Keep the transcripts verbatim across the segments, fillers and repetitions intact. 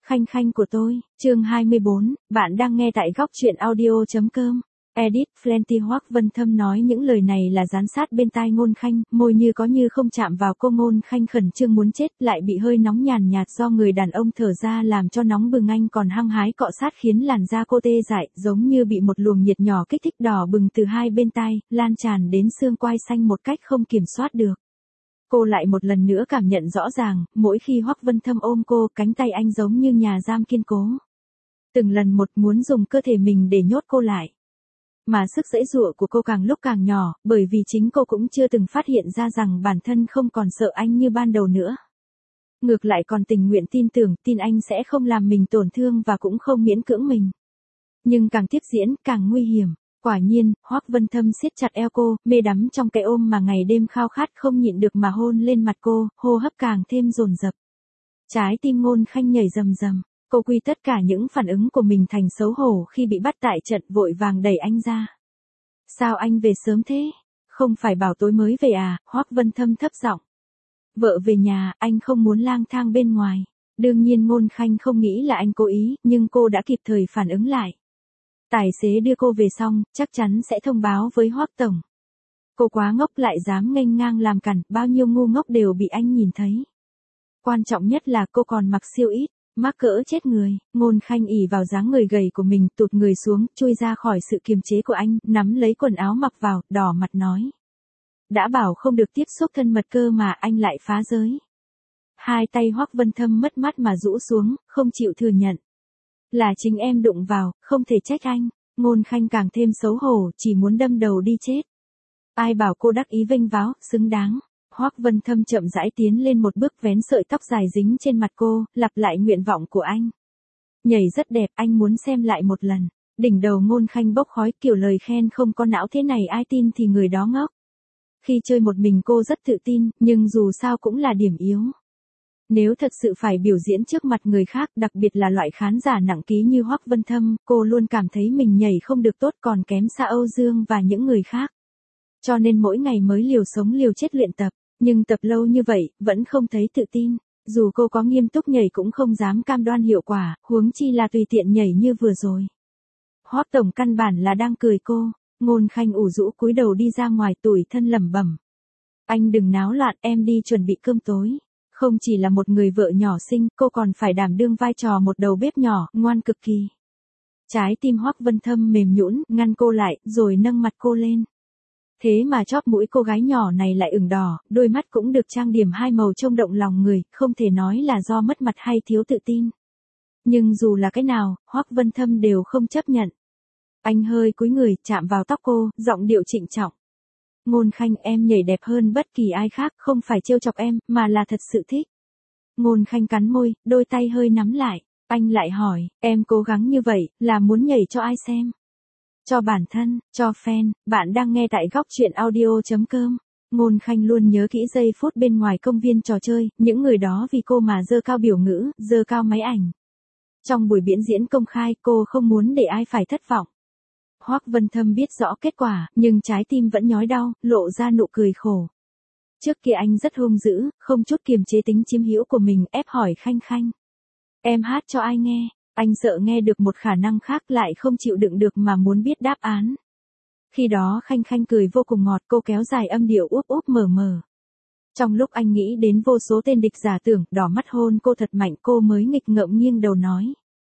Khanh khanh của tôi, chương hai mươi bốn, bạn đang nghe tại góc truyện audio.com. Edit, Plenty Hoắc Vân Thâm nói những lời này là dán sát bên tai Ngôn Khanh, môi như có như không chạm vào cô. Ngôn Khanh khẩn trương muốn chết, lại bị hơi nóng nhàn nhạt do người đàn ông thở ra làm cho nóng bừng. Anh còn hăng hái cọ sát khiến làn da cô tê dại, giống như bị một luồng nhiệt nhỏ kích thích, đỏ bừng từ hai bên tai, lan tràn đến xương quai xanh một cách không kiểm soát được. Cô lại một lần nữa cảm nhận rõ ràng, mỗi khi Hoắc Vân Thâm ôm cô, cánh tay anh giống như nhà giam kiên cố. Từng lần một muốn dùng cơ thể mình để nhốt cô lại. Mà sức giãy giụa của cô càng lúc càng nhỏ, bởi vì chính cô cũng chưa từng phát hiện ra rằng bản thân không còn sợ anh như ban đầu nữa. Ngược lại còn tình nguyện tin tưởng, tin anh sẽ không làm mình tổn thương và cũng không miễn cưỡng mình. Nhưng càng tiếp diễn, càng nguy hiểm. Quả nhiên, Hoắc Vân Thâm siết chặt eo cô, mê đắm trong cái ôm mà ngày đêm khao khát, không nhịn được mà hôn lên mặt cô, hô hấp càng thêm dồn dập. Trái tim Ngôn Khanh nhảy rầm rầm, cô quy tất cả những phản ứng của mình thành xấu hổ khi bị bắt tại trận, vội vàng đẩy anh ra. Sao anh về sớm thế? Không phải bảo tối mới về à? Hoắc Vân Thâm thấp giọng. Vợ về nhà, anh không muốn lang thang bên ngoài. Đương nhiên Ngôn Khanh không nghĩ là anh cố ý, nhưng cô đã kịp thời phản ứng lại. Tài xế đưa cô về xong, chắc chắn sẽ thông báo với Hoắc tổng. Cô quá ngốc lại dám nghênh ngang làm cản, bao nhiêu ngu ngốc đều bị anh nhìn thấy. Quan trọng nhất là cô còn mặc siêu ít, mắc cỡ chết người. Ngôn Khanh ỉ vào dáng người gầy của mình, tụt người xuống, chui ra khỏi sự kiềm chế của anh, nắm lấy quần áo mặc vào, đỏ mặt nói. Đã bảo không được tiếp xúc thân mật cơ mà anh lại phá giới. Hai tay Hoắc Vân Thâm mất mát mà rũ xuống, không chịu thừa nhận. Là chính em đụng vào, không thể trách anh. Ngôn Khanh càng thêm xấu hổ, chỉ muốn đâm đầu đi chết. Ai bảo cô đắc ý vênh váo, xứng đáng. Hoắc Vân Thâm chậm rãi tiến lên một bước, vén sợi tóc dài dính trên mặt cô, lặp lại nguyện vọng của anh. Nhảy rất đẹp, anh muốn xem lại một lần. Đỉnh đầu Ngôn Khanh bốc khói, kiểu lời khen không có não thế này ai tin thì người đó ngốc. Khi chơi một mình cô rất tự tin, nhưng dù sao cũng là điểm yếu. Nếu thật sự phải biểu diễn trước mặt người khác, đặc biệt là loại khán giả nặng ký như Hoắc Vân Thâm, cô luôn cảm thấy mình nhảy không được tốt, còn kém xa Âu Dương và những người khác. Cho nên mỗi ngày mới liều sống liều chết luyện tập, nhưng tập lâu như vậy, vẫn không thấy tự tin. Dù cô có nghiêm túc nhảy cũng không dám cam đoan hiệu quả, huống chi là tùy tiện nhảy như vừa rồi. Hoắc tổng căn bản là đang cười cô. Ngôn Khanh ủ rũ cúi đầu đi ra ngoài, tủi thân lẩm bẩm. Anh đừng náo loạn, em đi chuẩn bị cơm tối. Không chỉ là một người vợ nhỏ xinh, cô còn phải đảm đương vai trò một đầu bếp nhỏ, ngoan cực kỳ. Trái tim Hoắc Vân Thâm mềm nhũn, ngăn cô lại, rồi nâng mặt cô lên. Thế mà chóp mũi cô gái nhỏ này lại ửng đỏ, đôi mắt cũng được trang điểm hai màu trông động lòng người, không thể nói là do mất mặt hay thiếu tự tin. Nhưng dù là cái nào, Hoắc Vân Thâm đều không chấp nhận. Anh hơi cúi người, chạm vào tóc cô, giọng điệu trịnh trọng. Ngôn Khanh, em nhảy đẹp hơn bất kỳ ai khác, không phải trêu chọc em, mà là thật sự thích. Ngôn Khanh cắn môi, đôi tay hơi nắm lại. Anh lại hỏi, em cố gắng như vậy, là muốn nhảy cho ai xem? Cho bản thân, cho fan. Bạn đang nghe tại góc truyện audio.com. Ngôn Khanh luôn nhớ kỹ giây phút bên ngoài công viên trò chơi, những người đó vì cô mà giơ cao biểu ngữ, giơ cao máy ảnh. Trong buổi biểu diễn công khai, cô không muốn để ai phải thất vọng. Hoắc Vân Thâm biết rõ kết quả, nhưng trái tim vẫn nhói đau, lộ ra nụ cười khổ. Trước kia anh rất hung dữ, không chút kiềm chế tính chiếm hữu của mình, ép hỏi Khanh Khanh. Em hát cho ai nghe? Anh sợ nghe được một khả năng khác lại không chịu đựng được mà muốn biết đáp án. Khi đó Khanh Khanh cười vô cùng ngọt, cô kéo dài âm điệu úp úp mờ mờ. Trong lúc anh nghĩ đến vô số tên địch giả tưởng, đỏ mắt hôn cô thật mạnh, cô mới nghịch ngợm nghiêng đầu nói.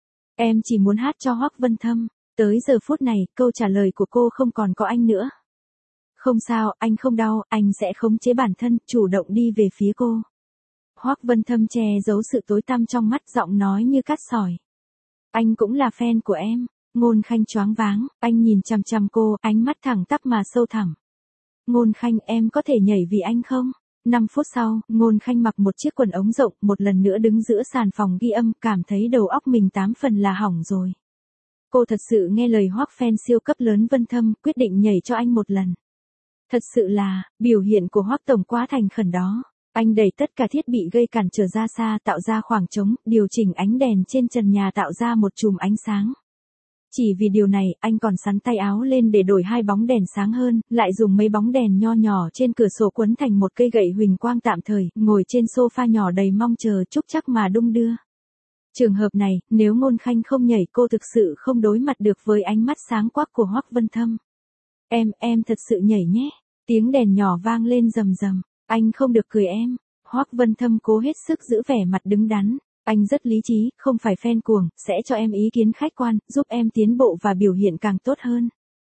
Em chỉ muốn hát cho Hoắc Vân Thâm. Tới giờ phút này, câu trả lời của cô không còn có anh nữa. Không sao, anh không đau, anh sẽ khống chế bản thân, chủ động đi về phía cô. Hoắc Vân Thâm che giấu sự tối tăm trong mắt, giọng nói như cát sỏi. Anh cũng là fan của em. Ngôn Khanh choáng váng, anh nhìn chằm chằm cô, ánh mắt thẳng tắp mà sâu thẳm. Ngôn Khanh, em có thể nhảy vì anh không? Năm phút sau, Ngôn Khanh mặc một chiếc quần ống rộng, một lần nữa đứng giữa sàn phòng ghi âm, cảm thấy đầu óc mình tám phần là hỏng rồi. Cô thật sự nghe lời Hoắc fan siêu cấp lớn Vân Thâm, quyết định nhảy cho anh một lần. Thật sự là, biểu hiện của Hoắc tổng quá thành khẩn đó. Anh đẩy tất cả thiết bị gây cản trở ra xa, tạo ra khoảng trống, điều chỉnh ánh đèn trên trần nhà tạo ra một chùm ánh sáng. Chỉ vì điều này, anh còn xắn tay áo lên để đổi hai bóng đèn sáng hơn, lại dùng mấy bóng đèn nho nhỏ trên cửa sổ quấn thành một cây gậy huỳnh quang tạm thời, ngồi trên sofa nhỏ đầy mong chờ chúc chắc mà đung đưa. Trường hợp này, nếu Ngôn Khanh không nhảy cô thực sự không đối mặt được với ánh mắt sáng quắc của Hoắc Vân Thâm. Em, em thật sự nhảy nhé. Tiếng đèn nhỏ vang lên rầm rầm. Anh không được cười em. Hoắc Vân Thâm cố hết sức giữ vẻ mặt đứng đắn. Anh rất lý trí, không phải fan cuồng, sẽ cho em ý kiến khách quan, giúp em tiến bộ và biểu hiện càng tốt hơn.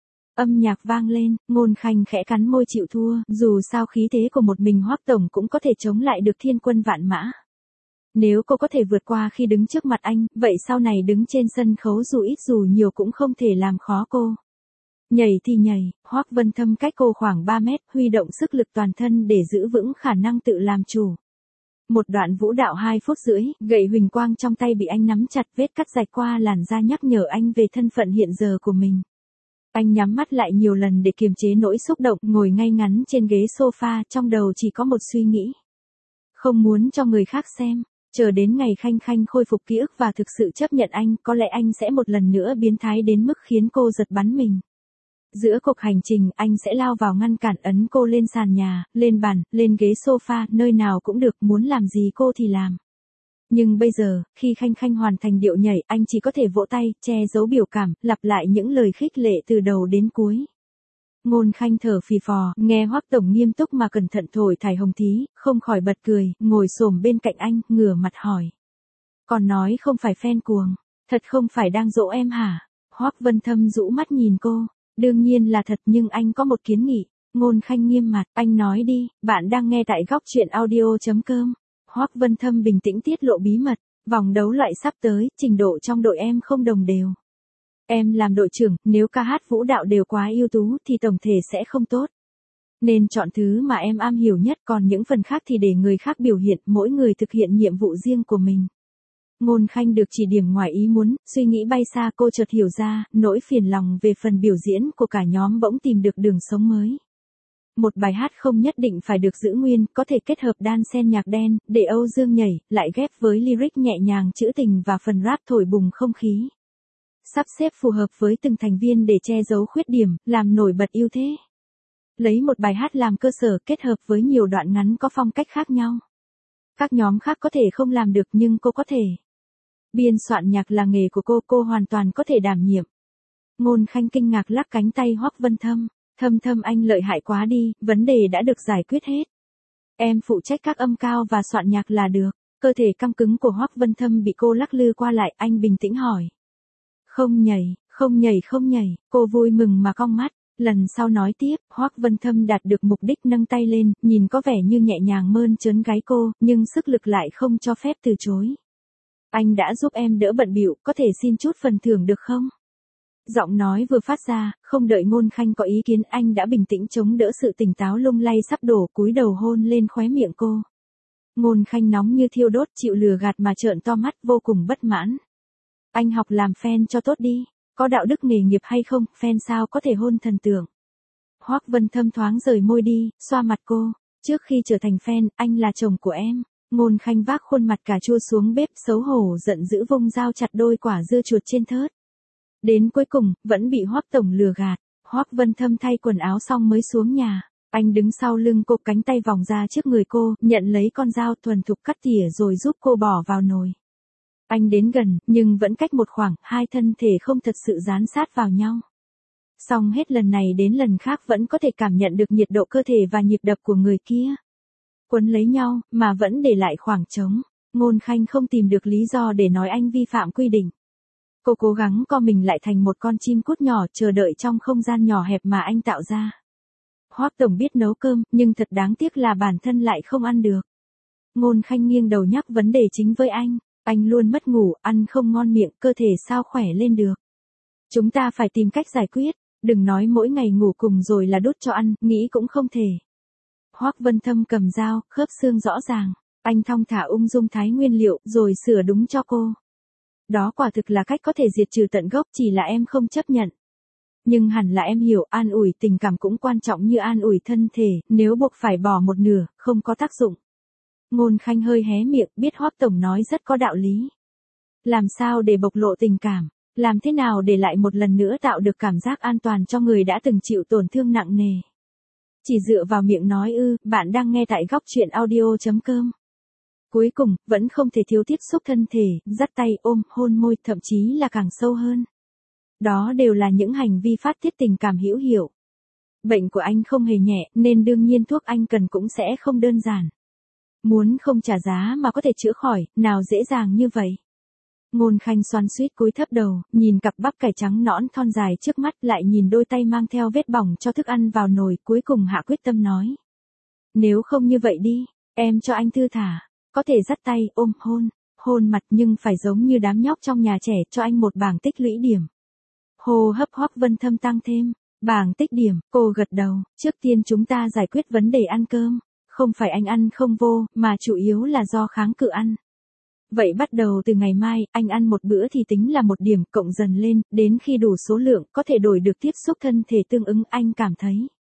Âm nhạc vang lên, Ngôn Khanh khẽ cắn môi chịu thua, dù sao khí thế của một mình Hoắc tổng cũng có thể chống lại được thiên quân vạn mã. Nếu cô có thể vượt qua khi đứng trước mặt anh, vậy sau này đứng trên sân khấu dù ít dù nhiều cũng không thể làm khó cô. Nhảy thì nhảy, Hoắc Vân Thâm cách cô khoảng ba mét, huy động sức lực toàn thân để giữ vững khả năng tự làm chủ. Một đoạn vũ đạo hai phút rưỡi, gậy huỳnh quang trong tay bị anh nắm chặt, vết cắt rạch qua làn da nhắc nhở anh về thân phận hiện giờ của mình. Anh nhắm mắt lại nhiều lần để kiềm chế nỗi xúc động, ngồi ngay ngắn trên ghế sofa, trong đầu chỉ có một suy nghĩ. Không muốn cho người khác xem, chờ đến ngày Khanh Khanh khôi phục ký ức và thực sự chấp nhận anh, có lẽ anh sẽ một lần nữa biến thái đến mức khiến cô giật bắn mình. Giữa cuộc hành trình, anh sẽ lao vào ngăn cản, ấn cô lên sàn nhà, lên bàn, lên ghế sofa, nơi nào cũng được, muốn làm gì cô thì làm. Nhưng bây giờ, khi Khanh Khanh hoàn thành điệu nhảy, anh chỉ có thể vỗ tay, che giấu biểu cảm, lặp lại những lời khích lệ từ đầu đến cuối. Ngôn Khanh thở phì phò, nghe Hoắc tổng nghiêm túc mà cẩn thận thổi thải hồng thí, không khỏi bật cười, ngồi xổm bên cạnh anh, ngửa mặt hỏi. Còn nói không phải fan cuồng, thật không phải đang dỗ em hả? Hoắc Vân Thâm rũ mắt nhìn cô. Đương nhiên là thật, nhưng anh có một kiến nghị. Ngôn Khanh nghiêm mặt, anh nói đi, bạn đang nghe tại góc truyện audio chấm com. Hoắc Vân Thâm bình tĩnh tiết lộ bí mật, vòng đấu loại sắp tới, trình độ trong đội em không đồng đều. Em làm đội trưởng, nếu ca hát vũ đạo đều quá ưu tú thì tổng thể sẽ không tốt. Nên chọn thứ mà em am hiểu nhất, còn những phần khác thì để người khác biểu hiện, mỗi người thực hiện nhiệm vụ riêng của mình. Ngôn Khanh được chỉ điểm ngoài ý muốn, suy nghĩ bay xa, cô chợt hiểu ra, nỗi phiền lòng về phần biểu diễn của cả nhóm bỗng tìm được đường sống mới. Một bài hát không nhất định phải được giữ nguyên, có thể kết hợp đan xen nhạc đen, để Âu Dương nhảy, lại ghép với lyric nhẹ nhàng trữ tình và phần rap thổi bùng không khí. Sắp xếp phù hợp với từng thành viên để che giấu khuyết điểm, làm nổi bật ưu thế. Lấy một bài hát làm cơ sở, kết hợp với nhiều đoạn ngắn có phong cách khác nhau. Các nhóm khác có thể không làm được nhưng cô có thể. Biên soạn nhạc là nghề của cô, cô hoàn toàn có thể đảm nhiệm. Ngôn Khanh kinh ngạc lắc cánh tay Hoắc Vân Thâm. Thâm Thâm anh lợi hại quá đi, vấn đề đã được giải quyết hết. Em phụ trách các âm cao và soạn nhạc là được. Cơ thể căng cứng của Hoắc Vân Thâm bị cô lắc lư qua lại, anh bình tĩnh hỏi. Không nhảy, không nhảy không nhảy, cô vui mừng mà cong mắt. Lần sau nói tiếp, Hoắc Vân Thâm đạt được mục đích, nâng tay lên, nhìn có vẻ như nhẹ nhàng mơn trớn gáy cô, nhưng sức lực lại không cho phép từ chối. Anh đã giúp em đỡ bận bịu, có thể xin chút phần thưởng được không? Giọng nói vừa phát ra, không đợi Ngôn Khanh có ý kiến, anh đã bình tĩnh chống đỡ sự tỉnh táo lung lay sắp đổ, cúi đầu hôn lên khóe miệng cô. Ngôn Khanh nóng như thiêu đốt, chịu lừa gạt mà trợn to mắt, vô cùng bất mãn. Anh học làm fan cho tốt đi, có đạo đức nghề nghiệp hay không, fan sao có thể hôn thần tượng. Hoắc Vân Thâm thoáng rời môi đi, xoa mặt cô. Trước khi trở thành fan, anh là chồng của em. Ngôn Khanh vác khuôn mặt cà chua xuống bếp, xấu hổ giận dữ vung dao chặt đôi quả dưa chuột trên thớt. Đến cuối cùng, vẫn bị Hoắc tổng lừa gạt. Hoắc Vân Thâm thay quần áo xong mới xuống nhà. Anh đứng sau lưng cô, cánh tay vòng ra trước người cô, nhận lấy con dao thuần thục cắt tỉa rồi giúp cô bỏ vào nồi. Anh đến gần, nhưng vẫn cách một khoảng, hai thân thể không thật sự dán sát vào nhau. Song hết lần này đến lần khác vẫn có thể cảm nhận được nhiệt độ cơ thể và nhịp đập của người kia. Quấn lấy nhau, mà vẫn để lại khoảng trống. Ngôn Khanh không tìm được lý do để nói anh vi phạm quy định. Cô cố gắng co mình lại thành một con chim cút nhỏ, chờ đợi trong không gian nhỏ hẹp mà anh tạo ra. Hoắc tổng biết nấu cơm, nhưng thật đáng tiếc là bản thân lại không ăn được. Ngôn Khanh nghiêng đầu nhắc vấn đề chính với anh. Anh luôn mất ngủ, ăn không ngon miệng, cơ thể sao khỏe lên được. Chúng ta phải tìm cách giải quyết, đừng nói mỗi ngày ngủ cùng rồi là đút cho ăn, nghĩ cũng không thể. Hoắc Vân Thâm cầm dao, khớp xương rõ ràng. Anh thong thả ung dung thái nguyên liệu, rồi sửa đúng cho cô. Đó quả thực là cách có thể diệt trừ tận gốc, chỉ là em không chấp nhận. Nhưng hẳn là em hiểu, an ủi tình cảm cũng quan trọng như an ủi thân thể, nếu buộc phải bỏ một nửa, không có tác dụng. Ngôn Khanh hơi hé miệng, biết Hoắc tổng nói rất có đạo lý. Làm sao để bộc lộ tình cảm? Làm thế nào để lại một lần nữa tạo được cảm giác an toàn cho người đã từng chịu tổn thương nặng nề? Chỉ dựa vào miệng nói ư? Bạn đang nghe tại góc truyện audio chấm com. Cuối cùng, vẫn không thể thiếu tiếp xúc thân thể, dắt tay, ôm, hôn môi, thậm chí là càng sâu hơn. Đó đều là những hành vi phát tiết tình cảm hữu hiệu. Bệnh của anh không hề nhẹ, nên đương nhiên thuốc anh cần cũng sẽ không đơn giản. Muốn không trả giá mà có thể chữa khỏi, nào dễ dàng như vậy. Ngôn Khanh xoắn xuýt cúi thấp đầu, nhìn cặp bắp cải trắng nõn thon dài trước mắt, lại nhìn đôi tay mang theo vết bỏng cho thức ăn vào nồi, cuối cùng hạ quyết tâm nói. Nếu không như vậy đi, em cho anh thư thả, có thể dắt tay, ôm, hôn, hôn mặt nhưng phải giống như đám nhóc trong nhà trẻ, cho anh một bảng tích lũy điểm. Hô hấp Hoắc Vân Thâm tăng thêm, bảng tích điểm, cô gật đầu, trước tiên chúng ta giải quyết vấn đề ăn cơm, không phải anh ăn không vô, mà chủ yếu là do kháng cự ăn. Vậy bắt đầu từ ngày mai, anh ăn một bữa thì tính là một điểm, cộng dần lên, đến khi đủ số lượng, có thể đổi được tiếp xúc thân thể tương ứng, anh cảm thấy.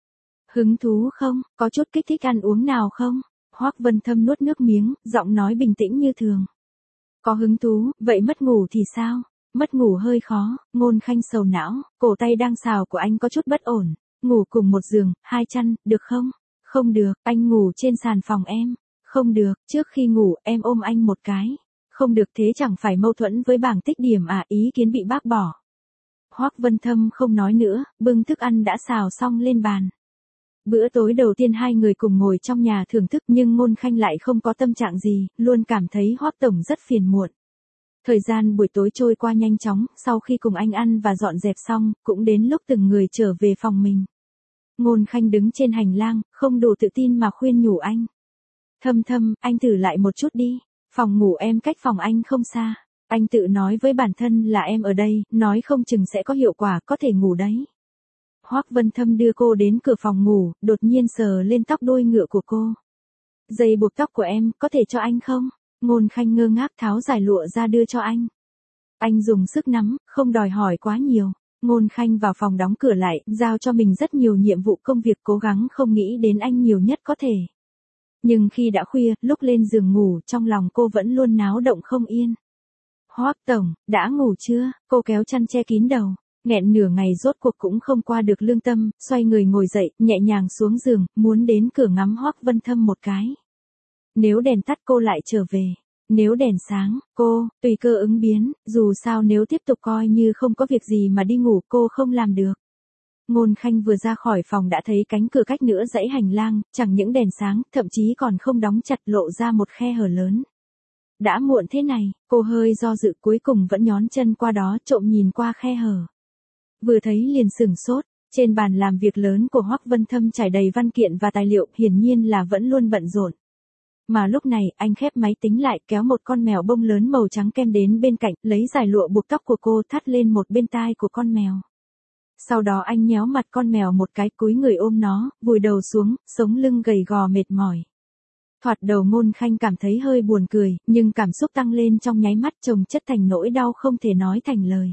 Hứng thú không, có chút kích thích ăn uống nào không? Hoắc Vân Thâm nuốt nước miếng, giọng nói bình tĩnh như thường. Có hứng thú, vậy mất ngủ thì sao? Mất ngủ hơi khó, Ngôn Khanh sầu não, cổ tay đang xào của anh có chút bất ổn. Ngủ cùng một giường, hai chăn, được không? Không được, anh ngủ trên sàn phòng em. Không được, trước khi ngủ em ôm anh một cái. Không được, thế chẳng phải mâu thuẫn với bảng tích điểm à, ý kiến bị bác bỏ. Hoắc Vân Thâm không nói nữa, bưng thức ăn đã xào xong lên bàn. Bữa tối đầu tiên hai người cùng ngồi trong nhà thưởng thức, nhưng Ngôn Khanh lại không có tâm trạng gì, luôn cảm thấy Hoắc tổng rất phiền muộn. Thời gian buổi tối trôi qua nhanh chóng, sau khi cùng anh ăn và dọn dẹp xong, cũng đến lúc từng người trở về phòng mình. Ngôn Khanh đứng trên hành lang, không đủ tự tin mà khuyên nhủ anh. Thâm Thâm, anh thử lại một chút đi, phòng ngủ em cách phòng anh không xa. Anh tự nói với bản thân là em ở đây, nói không chừng sẽ có hiệu quả, có thể ngủ đấy. Hoắc Vân Thâm đưa cô đến cửa phòng ngủ, đột nhiên sờ lên tóc đuôi ngựa của cô. Dây buộc tóc của em, có thể cho anh không? Ngôn Khanh ngơ ngác tháo giải lụa ra đưa cho anh. Anh dùng sức nắm, không đòi hỏi quá nhiều. Ngôn Khanh vào phòng đóng cửa lại, giao cho mình rất nhiều nhiệm vụ công việc, cố gắng không nghĩ đến anh nhiều nhất có thể. Nhưng khi đã khuya, lúc lên giường ngủ, trong lòng cô vẫn luôn náo động không yên. Hoắc tổng, đã ngủ chưa? Cô kéo chăn che kín đầu. Nghẹn nửa ngày rốt cuộc cũng không qua được lương tâm, xoay người ngồi dậy, nhẹ nhàng xuống giường, muốn đến cửa ngắm Hoắc Vân Thâm một cái. Nếu đèn tắt cô lại trở về. Nếu đèn sáng, cô, tùy cơ ứng biến, dù sao nếu tiếp tục coi như không có việc gì mà đi ngủ cô không làm được. Ngôn Khanh vừa ra khỏi phòng đã thấy cánh cửa cách nửa dãy hành lang, chẳng những đèn sáng, thậm chí còn không đóng chặt, lộ ra một khe hở lớn. Đã muộn thế này, cô hơi do dự, cuối cùng vẫn nhón chân qua đó, trộm nhìn qua khe hở. Vừa thấy liền sửng sốt, trên bàn làm việc lớn của Hoắc Vân Thâm trải đầy văn kiện và tài liệu, hiển nhiên là vẫn luôn bận rộn. Mà lúc này, anh khép máy tính lại, kéo một con mèo bông lớn màu trắng kem đến bên cạnh, lấy giải lụa buộc tóc của cô thắt lên một bên tai của con mèo. Sau đó anh nhéo mặt con mèo một cái, cúi người ôm nó, vùi đầu xuống, sống lưng gầy gò mệt mỏi. Thoạt đầu Ngôn Khanh cảm thấy hơi buồn cười, nhưng cảm xúc tăng lên trong nháy mắt, chồng chất thành nỗi đau không thể nói thành lời.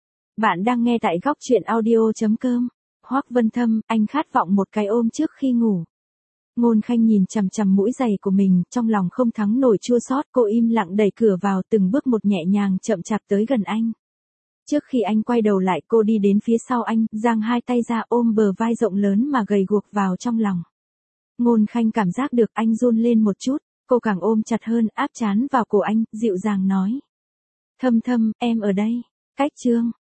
Bạn đang nghe tại góc truyện audio chấm com. Hoắc Vân Thâm, anh khát vọng một cái ôm trước khi ngủ. Ngôn Khanh nhìn chằm chằm mũi giày của mình, trong lòng không thắng nổi chua xót, cô im lặng đẩy cửa vào, từng bước một nhẹ nhàng chậm chạp tới gần anh. Trước khi anh quay đầu lại, cô đi đến phía sau anh, giang hai tay ra ôm bờ vai rộng lớn mà gầy guộc vào trong lòng. Ngôn Khanh cảm giác được anh run lên một chút, cô càng ôm chặt hơn, áp trán vào cổ anh, dịu dàng nói. Thâm Thâm, em ở đây. Cách chương